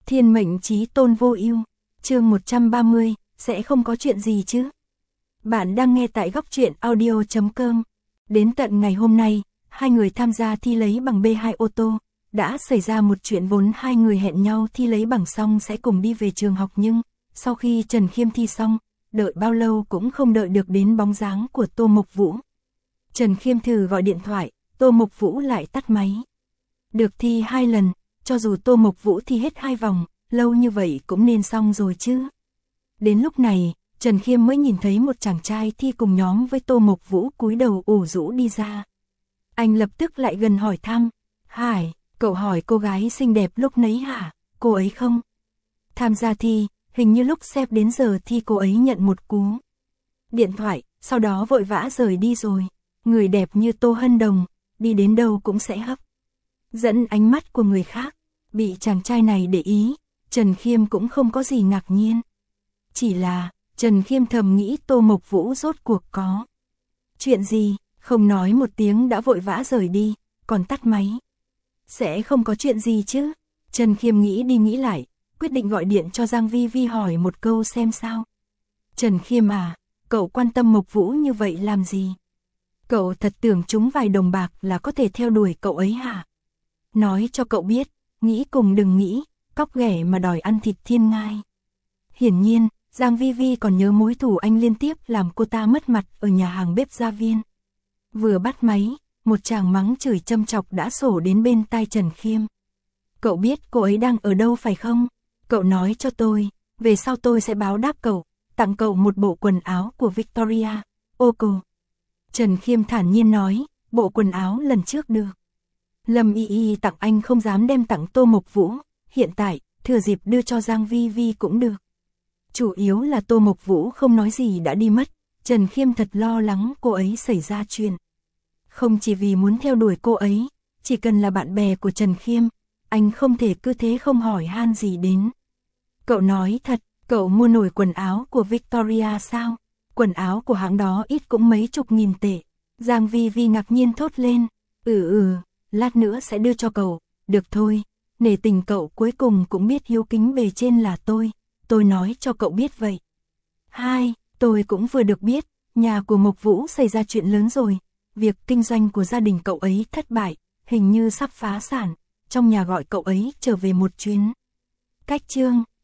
Thiên mệnh chí tôn vô ưu, chương 130, sẽ không có chuyện gì chứ? Bạn đang nghe tại góc truyện audio.com. Đến tận ngày hôm nay, hai người tham gia thi lấy bằng B2 ô tô. Đã xảy ra một chuyện vốn hai người hẹn nhau thi lấy bằng xong sẽ cùng đi về trường học, nhưng sau khi Trần Khiêm thi xong, đợi bao lâu cũng không đợi được đến bóng dáng của Tô Mộc Vũ. Trần Khiêm thử gọi điện thoại, Tô Mộc Vũ lại tắt máy. Được thi 2 lần, cho dù Tô Mộc Vũ thi hết 2 vòng, lâu như vậy cũng nên xong rồi chứ. Đến lúc này, Trần Khiêm mới nhìn thấy một chàng trai thi cùng nhóm với Tô Mộc Vũ cúi đầu ủ rũ đi ra. Anh lập tức lại gần hỏi thăm, Hải, cậu hỏi cô gái xinh đẹp lúc nấy hả, cô ấy không? Tham gia thi, hình như lúc xếp đến giờ thi cô ấy nhận một cú điện thoại, sau đó vội vã rời đi rồi. Người đẹp như Tô Hân Đồng, đi đến đâu cũng sẽ hấp dẫn ánh mắt của người khác. Bị chàng trai này để ý, Trần Khiêm cũng không có gì ngạc nhiên. Chỉ là, Trần Khiêm thầm nghĩ Tô Mộc Vũ rốt cuộc có chuyện gì, không nói một tiếng đã vội vã rời đi, còn tắt máy. Sẽ không có chuyện gì chứ? Trần Khiêm nghĩ đi nghĩ lại, quyết định gọi điện cho Giang Vi Vi hỏi một câu xem sao. Trần Khiêm à, cậu quan tâm Mộc Vũ như vậy làm gì? Cậu thật tưởng trúng vài đồng bạc là có thể theo đuổi cậu ấy hả? Nói cho cậu biết, nghĩ cùng đừng nghĩ, cóc ghẻ mà đòi ăn thịt thiên ngai. Hiển nhiên, Giang Vi Vi còn nhớ mối thù anh liên tiếp làm cô ta mất mặt ở nhà hàng bếp Gia Viên. Vừa bắt máy, một tràng mắng chửi châm chọc đã sổ đến bên tai Trần Khiêm. Cậu biết cô ấy đang ở đâu phải không? Cậu nói cho tôi, về sau tôi sẽ báo đáp cậu, tặng cậu một bộ quần áo của Victoria. Ô cô. Trần Khiêm thản nhiên nói, bộ quần áo lần trước được Lâm Y Y tặng anh không dám đem tặng Tô Mộc Vũ, hiện tại, thừa dịp đưa cho Giang Vi Vi cũng được. Chủ yếu là Tô Mộc Vũ không nói gì đã đi mất, Trần Khiêm thật lo lắng cô ấy xảy ra chuyện. Không chỉ vì muốn theo đuổi cô ấy, chỉ cần là bạn bè của Trần Khiêm, anh không thể cứ thế không hỏi han gì đến. Cậu nói thật, cậu mua nổi quần áo của Victoria sao? Quần áo của hãng đó ít cũng mấy chục nghìn tệ. Giang Vi Vi ngạc nhiên thốt lên, lát nữa sẽ đưa cho cậu, được thôi, nể tình cậu cuối cùng cũng biết hiếu kính bề trên là tôi nói cho cậu biết vậy. Hai, tôi cũng vừa được biết, nhà của Mộc Vũ xảy ra chuyện lớn rồi, việc kinh doanh của gia đình cậu ấy thất bại, hình như sắp phá sản, trong nhà gọi cậu ấy trở về một chuyến. Cách chương